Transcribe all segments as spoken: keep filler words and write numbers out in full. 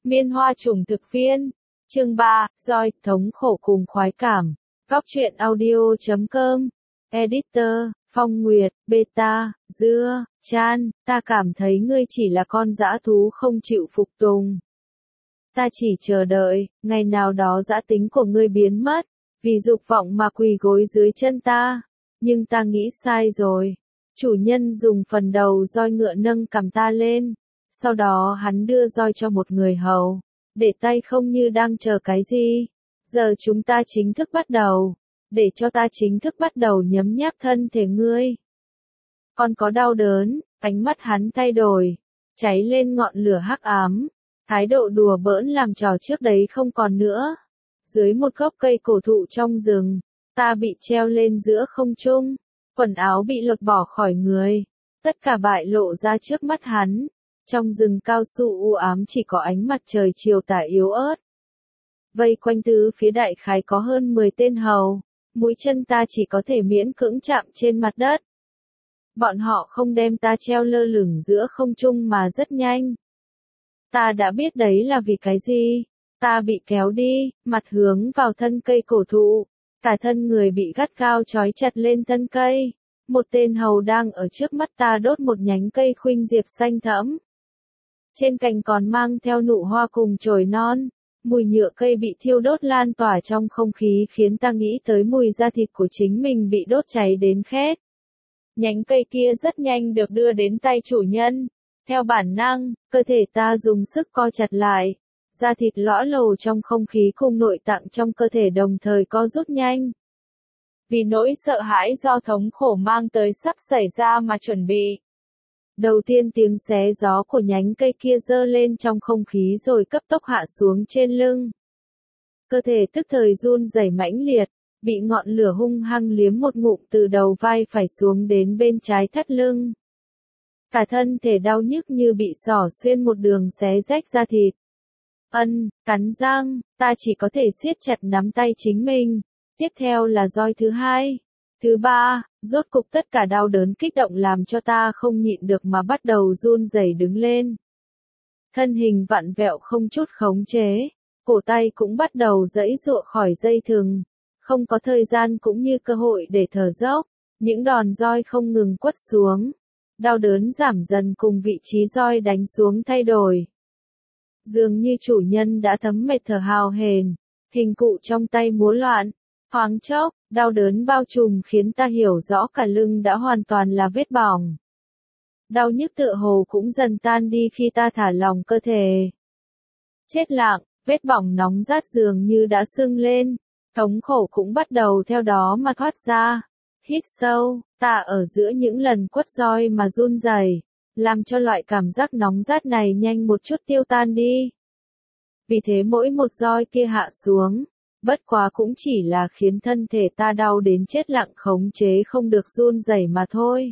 Miên Hoa Trùng Thực Viên. Chương ba, Roi, thống khổ cùng khoái cảm. Góc truyện audio chấm com. Editor, Phong Nguyệt, Beta, Dưa, Chan, ta cảm thấy ngươi chỉ là con dã thú không chịu phục tùng. Ta chỉ chờ đợi, ngày nào đó dã tính của ngươi biến mất, vì dục vọng mà quỳ gối dưới chân ta. Nhưng ta nghĩ sai rồi. Chủ nhân dùng phần đầu roi ngựa nâng cầm ta lên. Sau đó hắn đưa roi cho một người hầu. Để tay không như đang chờ cái gì. Giờ chúng ta chính thức bắt đầu. Để cho ta chính thức bắt đầu nhấm nháp thân thể ngươi. Còn có đau đớn, ánh mắt hắn thay đổi. Cháy lên ngọn lửa hắc ám. Thái độ đùa bỡn làm trò trước đấy không còn nữa. Dưới một gốc cây cổ thụ trong rừng, ta bị treo lên giữa không trung. Quần áo bị lột bỏ khỏi người. Tất cả bại lộ ra trước mắt hắn. Trong rừng cao su u ám chỉ có ánh mặt trời chiều tà yếu ớt. Vây quanh tứ phía đại khái có hơn mười tên hầu. Mũi chân ta chỉ có thể miễn cưỡng chạm trên mặt đất. Bọn họ không đem ta treo lơ lửng giữa không trung mà rất nhanh. Ta đã biết đấy là vì cái gì. Ta bị kéo đi, mặt hướng vào thân cây cổ thụ. Cả thân người bị gắt gao trói chặt lên thân cây. Một tên hầu đang ở trước mắt ta đốt một nhánh cây khuynh diệp xanh thẫm. Trên cành còn mang theo nụ hoa cùng chồi non. Mùi nhựa cây bị thiêu đốt lan tỏa trong không khí khiến ta nghĩ tới mùi da thịt của chính mình bị đốt cháy đến khét. Nhánh cây kia rất nhanh được đưa đến tay chủ nhân. Theo bản năng, cơ thể ta dùng sức co chặt lại. Da thịt lõa lồ trong không khí cùng nội tạng trong cơ thể đồng thời co rút nhanh. Vì nỗi sợ hãi do thống khổ mang tới sắp xảy ra mà chuẩn bị. Đầu tiên tiếng xé gió của nhánh cây kia giơ lên trong không khí rồi cấp tốc hạ xuống trên lưng. Cơ thể tức thời run rẩy mãnh liệt, bị ngọn lửa hung hăng liếm một ngụm từ đầu vai phải xuống đến bên trái thắt lưng. Cả thân thể đau nhức như bị xỏ xuyên một đường xé rách da thịt. Ân, cắn răng, ta chỉ có thể siết chặt nắm tay chính mình. Tiếp theo là roi thứ hai. Thứ ba, rốt cục tất cả đau đớn kích động làm cho ta không nhịn được mà bắt đầu run rẩy đứng lên. Thân hình vặn vẹo không chút khống chế, cổ tay cũng bắt đầu giãy giụa khỏi dây thừng. Không có thời gian cũng như cơ hội để thở dốc, những đòn roi không ngừng quất xuống. Đau đớn giảm dần cùng vị trí roi đánh xuống thay đổi. Dường như chủ nhân đã thấm mệt thở hào hển, hình cụ trong tay múa loạn. Thoáng chốc, đau đớn bao trùm khiến ta hiểu rõ cả lưng đã hoàn toàn là vết bỏng. Đau nhức tựa hồ cũng dần tan đi khi ta thả lỏng cơ thể. Chết lặng, vết bỏng nóng rát dường như đã sưng lên, thống khổ cũng bắt đầu theo đó mà thoát ra. Hít sâu, ta ở giữa những lần quất roi mà run rẩy, làm cho loại cảm giác nóng rát này nhanh một chút tiêu tan đi. Vì thế mỗi một roi kia hạ xuống, bất quá cũng chỉ là khiến thân thể ta đau đến chết lặng khống chế không được run rẩy mà thôi.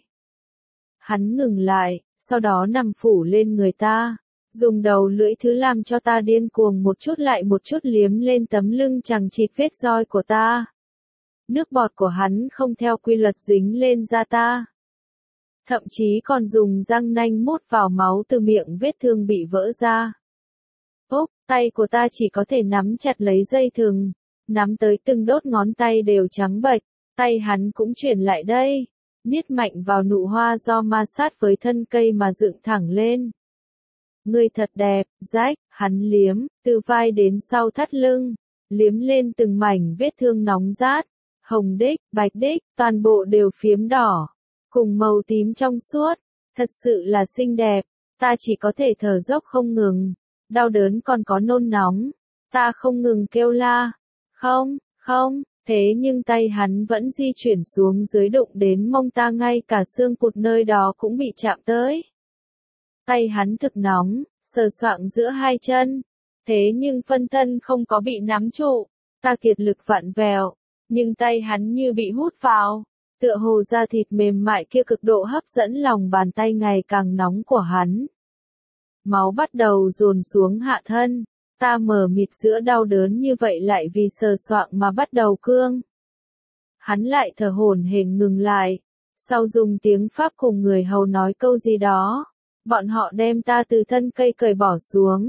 Hắn ngừng lại, sau đó nằm phủ lên người ta, dùng đầu lưỡi thứ làm cho ta điên cuồng một chút lại một chút liếm lên tấm lưng chằng chịt vết roi của ta. Nước bọt của hắn không theo quy luật dính lên da ta. Thậm chí còn dùng răng nanh mút vào máu từ miệng vết thương bị vỡ ra. Úp, tay của ta chỉ có thể nắm chặt lấy dây thừng, nắm tới từng đốt ngón tay đều trắng bệch, tay hắn cũng chuyển lại đây, niết mạnh vào nụ hoa do ma sát với thân cây mà dựng thẳng lên. Ngươi thật đẹp, rách, hắn liếm, từ vai đến sau thắt lưng, liếm lên từng mảnh vết thương nóng rát, hồng đích, bạch đích, toàn bộ đều phiếm đỏ, cùng màu tím trong suốt, thật sự là xinh đẹp, ta chỉ có thể thở dốc không ngừng. Đau đớn còn có nôn nóng, ta không ngừng kêu la, không, không, thế nhưng tay hắn vẫn di chuyển xuống dưới đụng đến mông ta ngay cả xương cụt nơi đó cũng bị chạm tới. Tay hắn thực nóng, sờ soạng giữa hai chân, thế nhưng phân thân không có bị nắm trụ, ta kiệt lực vặn vẹo, nhưng tay hắn như bị hút vào, tựa hồ da thịt mềm mại kia cực độ hấp dẫn lòng bàn tay ngày càng nóng của hắn. Máu bắt đầu dồn xuống hạ thân, ta mờ mịt giữa đau đớn như vậy lại vì sờ soạng mà bắt đầu cương. Hắn lại thở hổn hển ngừng lại, sau dùng tiếng Pháp cùng người hầu nói câu gì đó, bọn họ đem ta từ thân cây cởi bỏ xuống,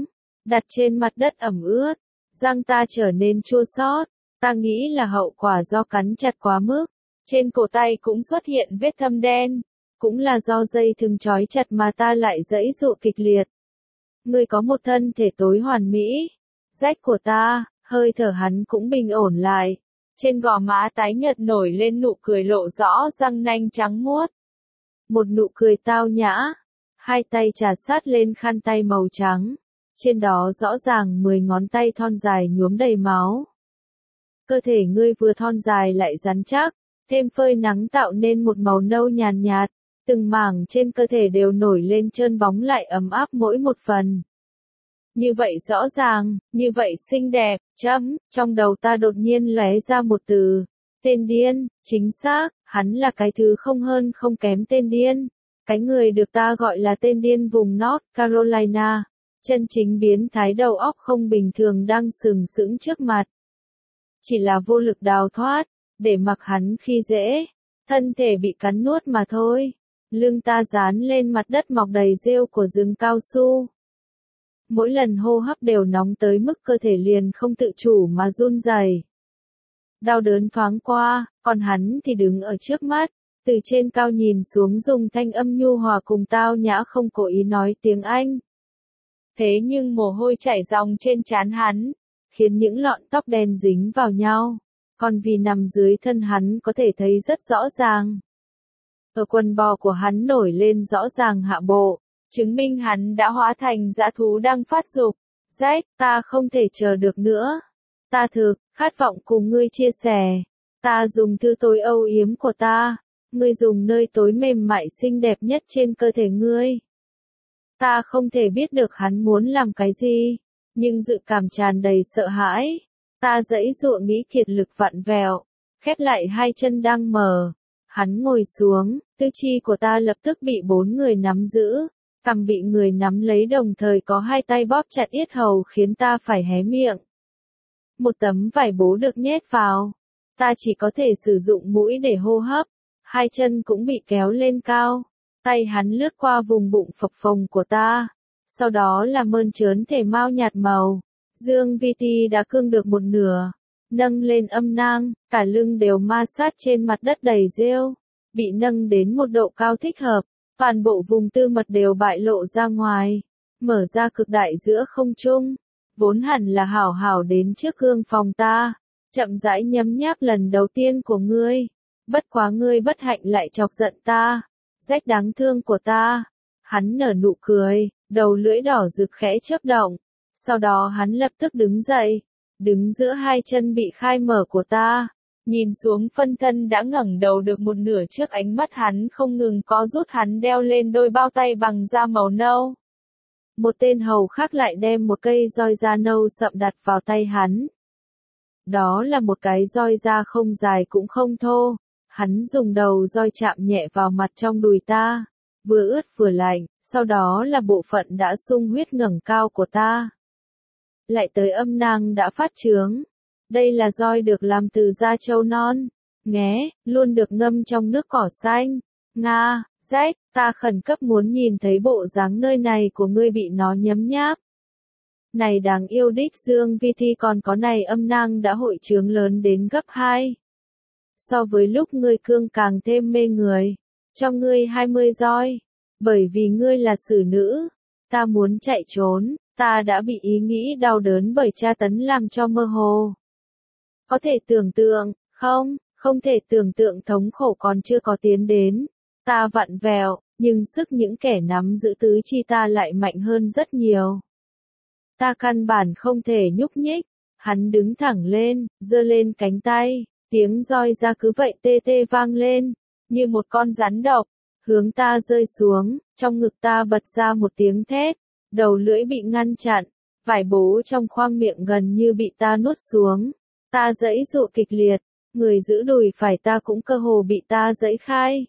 đặt trên mặt đất ẩm ướt, răng ta trở nên chua xót. Ta nghĩ là hậu quả do cắn chặt quá mức. Trên cổ tay cũng xuất hiện vết thâm đen, cũng là do dây thừng trói chặt mà ta lại giãy giụa kịch liệt. Ngươi có một thân thể tối hoàn mỹ. Rách của ta, hơi thở hắn cũng bình ổn lại. Trên gò má tái nhợt nổi lên nụ cười lộ rõ răng nanh trắng muốt. Một nụ cười tao nhã. Hai tay chà sát lên khăn tay màu trắng. Trên đó rõ ràng mười ngón tay thon dài nhuốm đầy máu. Cơ thể ngươi vừa thon dài lại rắn chắc, thêm phơi nắng tạo nên một màu nâu nhàn nhạt, từng mảng trên cơ thể đều nổi lên trơn bóng lại ấm áp mỗi một phần. Như vậy rõ ràng, như vậy xinh đẹp, chấm, trong đầu ta đột nhiên lóe ra một từ, tên điên, chính xác, hắn là cái thứ không hơn không kém tên điên, cái người được ta gọi là tên điên vùng North Carolina, chân chính biến thái đầu óc không bình thường đang sừng sững trước mặt. Chỉ là vô lực đào thoát, để mặc hắn khi dễ, thân thể bị cắn nuốt mà thôi. Lưng ta dán lên mặt đất mọc đầy rêu của rừng cao su. Mỗi lần hô hấp đều nóng tới mức cơ thể liền không tự chủ mà run rẩy. Đau đớn thoáng qua, còn hắn thì đứng ở trước mắt, từ trên cao nhìn xuống dùng thanh âm nhu hòa cùng tao nhã không cố ý nói tiếng Anh. Thế nhưng mồ hôi chảy ròng trên trán hắn, khiến những lọn tóc đen dính vào nhau, còn vì nằm dưới thân hắn có thể thấy rất rõ ràng. Ở quần bò của hắn nổi lên rõ ràng hạ bộ, chứng minh hắn đã hóa thành dã thú đang phát dục. Jack, ta không thể chờ được nữa. Ta thực, khát vọng cùng ngươi chia sẻ. Ta dùng thứ tối âu yếm của ta, ngươi dùng nơi tối mềm mại xinh đẹp nhất trên cơ thể ngươi. Ta không thể biết được hắn muốn làm cái gì, nhưng dự cảm tràn đầy sợ hãi. Ta giãy giụa nghĩ kiệt lực vặn vẹo, khép lại hai chân đang mở. Hắn ngồi xuống, tư chi của ta lập tức bị bốn người nắm giữ, cằm bị người nắm lấy đồng thời có hai tay bóp chặt yết hầu khiến ta phải hé miệng. Một tấm vải bố được nhét vào, ta chỉ có thể sử dụng mũi để hô hấp, hai chân cũng bị kéo lên cao, tay hắn lướt qua vùng bụng phập phồng của ta, sau đó là mơn trớn thể mao nhạt màu. Dương vi ti đã cương được một nửa, nâng lên âm nang, cả lưng đều ma sát trên mặt đất đầy rêu, bị nâng đến một độ cao thích hợp, toàn bộ vùng tư mật đều bại lộ ra ngoài, mở ra cực đại giữa không trung, vốn hẳn là hảo hảo đến trước gương phòng ta, chậm rãi nhấm nháp lần đầu tiên của ngươi, bất quá ngươi bất hạnh lại chọc giận ta, rách đáng thương của ta. Hắn nở nụ cười, đầu lưỡi đỏ rực khẽ chớp động. Sau đó hắn lập tức đứng dậy, đứng giữa hai chân bị khai mở của ta, nhìn xuống phân thân đã ngẩng đầu được một nửa trước ánh mắt hắn không ngừng có rút hắn đeo lên đôi bao tay bằng da màu nâu. Một tên hầu khác lại đem một cây roi da nâu sậm đặt vào tay hắn. Đó là một cái roi da không dài cũng không thô, hắn dùng đầu roi chạm nhẹ vào mặt trong đùi ta, vừa ướt vừa lạnh, sau đó là bộ phận đã sung huyết ngẩng cao của ta. Lại tới âm nang đã phát trướng. Đây là roi được làm từ da trâu non, nghé, luôn được ngâm trong nước cỏ xanh. Nga, Jack, ta khẩn cấp muốn nhìn thấy bộ dáng nơi này của ngươi bị nó nhấm nháp. Này đáng yêu đích Dương vi thi còn có này âm nang đã hội trướng lớn đến gấp hai. So với lúc ngươi cương càng thêm mê người, cho ngươi hai mươi roi, bởi vì ngươi là xử nữ, ta muốn chạy trốn. Ta đã bị ý nghĩ đau đớn bởi tra tấn làm cho mơ hồ. Có thể tưởng tượng, không, không thể tưởng tượng thống khổ còn chưa có tiến đến. Ta vặn vẹo, nhưng sức những kẻ nắm giữ tứ chi ta lại mạnh hơn rất nhiều. Ta căn bản không thể nhúc nhích. Hắn đứng thẳng lên, giơ lên cánh tay, tiếng roi ra cứ vậy tê tê vang lên, như một con rắn độc, hướng ta rơi xuống, trong ngực ta bật ra một tiếng thét. Đầu lưỡi bị ngăn chặn, vải bố trong khoang miệng gần như bị ta nuốt xuống. Ta giãy giụa kịch liệt, người giữ đùi phải ta cũng cơ hồ bị ta giãy khai.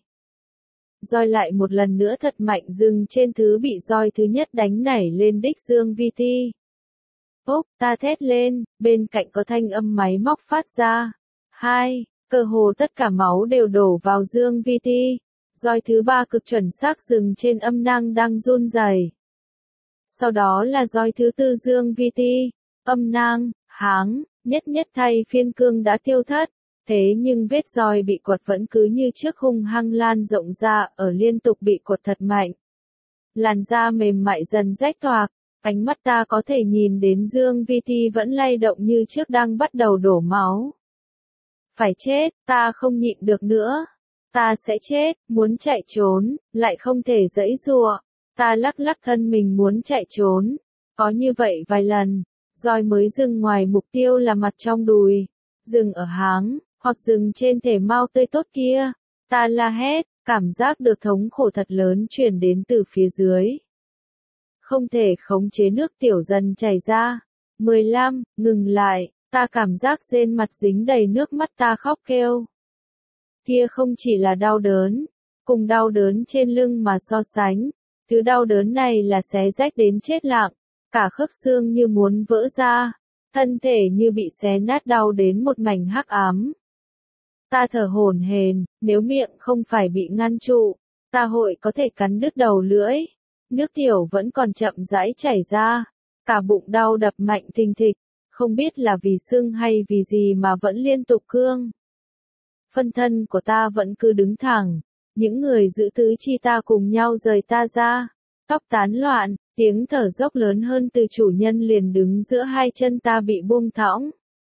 Roi lại một lần nữa thật mạnh dừng trên thứ bị roi thứ nhất đánh nảy lên đích Dương vi ti. Ốc, ta thét lên, bên cạnh có thanh âm máy móc phát ra. Hai, cơ hồ tất cả máu đều đổ vào Dương vi ti. Roi thứ ba cực chuẩn xác dừng trên âm nang đang run rẩy. sau đó là roi thứ tư Dương Vi Ti, âm nang, háng, nhất nhất thay phiên cương đã tiêu thất. Thế nhưng vết roi bị quật vẫn cứ như trước hung hăng lan rộng ra, ở liên tục bị quật thật mạnh. Làn da mềm mại dần rách toạc, ánh mắt ta có thể nhìn đến Dương Vi Ti vẫn lay động như trước đang bắt đầu đổ máu. Phải chết, ta không nhịn được nữa. Ta sẽ chết, muốn chạy trốn, lại không thể giãy giụa. Ta lắc lắc thân mình muốn chạy trốn. Có như vậy vài lần, roi mới dừng ngoài mục tiêu là mặt trong đùi, dừng ở háng, hoặc dừng trên thể mao tươi tốt kia. Ta la hét, cảm giác được thống khổ thật lớn truyền đến từ phía dưới. Không thể khống chế nước tiểu dần chảy ra. mười lăm, ngừng lại, ta cảm giác trên mặt dính đầy nước mắt ta khóc kêu. Kia không chỉ là đau đớn, cùng đau đớn trên lưng mà so sánh, thứ đau đớn này là xé rách đến chết lặng, cả khớp xương như muốn vỡ ra, thân thể như bị xé nát đau đến một mảnh hắc ám. Ta thở hổn hển, nếu miệng không phải bị ngăn trụ, ta hội có thể cắn đứt đầu lưỡi. Nước tiểu vẫn còn chậm rãi chảy ra, cả bụng đau đập mạnh thình thịch, không biết là vì sưng hay vì gì mà vẫn liên tục cương. Phân thân của ta vẫn cứ đứng thẳng, những người giữ tứ chi ta cùng nhau rời ta ra, tóc tán loạn, tiếng thở dốc lớn hơn từ chủ nhân liền đứng giữa hai chân ta bị buông thõng.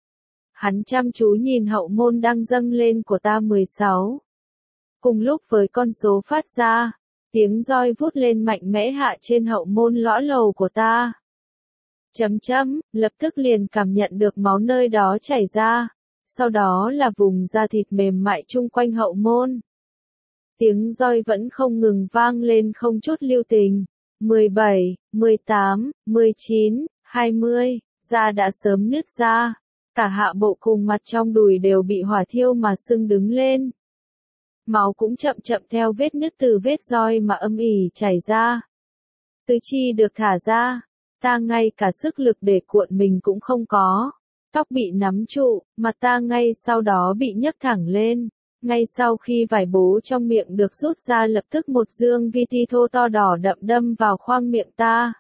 Hắn chăm chú nhìn hậu môn đang dâng lên của ta mười sáu. Cùng lúc với con số phát ra, tiếng roi vút lên mạnh mẽ hạ trên hậu môn lõa lầu của ta. Chấm chấm, lập tức liền cảm nhận được máu nơi đó chảy ra, sau đó là vùng da thịt mềm mại chung quanh hậu môn. Tiếng roi vẫn không ngừng vang lên không chút lưu tình. mười bảy, mười tám, mười chín, hai mươi, da đã sớm nứt ra. Cả hạ bộ cùng mặt trong đùi đều bị hỏa thiêu mà sưng đứng lên. Máu cũng chậm chậm theo vết nứt từ vết roi mà âm ỉ chảy ra. Tứ chi được thả ra, ta ngay cả sức lực để cuộn mình cũng không có. Tóc bị nắm trụ, mặt ta ngay sau đó bị nhấc thẳng lên. Ngay sau khi vải bố trong miệng được rút ra lập tức một dương vi ti thô to đỏ đậm đâm vào khoang miệng ta.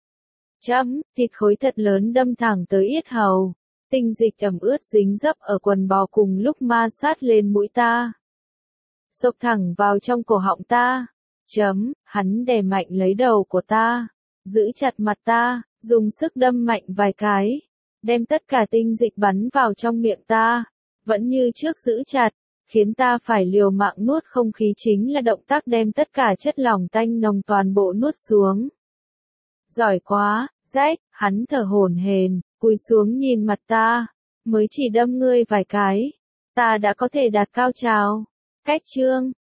Chấm, thịt khối thật lớn đâm thẳng tới yết hầu. Tinh dịch ẩm ướt dính dấp ở quần bò cùng lúc ma sát lên mũi ta. Xộc thẳng vào trong cổ họng ta. Chấm, hắn đè mạnh lấy đầu của ta. Giữ chặt mặt ta, dùng sức đâm mạnh vài cái. Đem tất cả tinh dịch bắn vào trong miệng ta. Vẫn như trước giữ chặt, khiến ta phải liều mạng nuốt không khí chính là động tác đem tất cả chất lỏng tanh nồng toàn bộ nuốt xuống. Giỏi quá, Jack, hắn thở hổn hển, cúi xuống nhìn mặt ta. Mới chỉ đâm ngươi vài cái, ta đã có thể đạt cao trào. Cách chương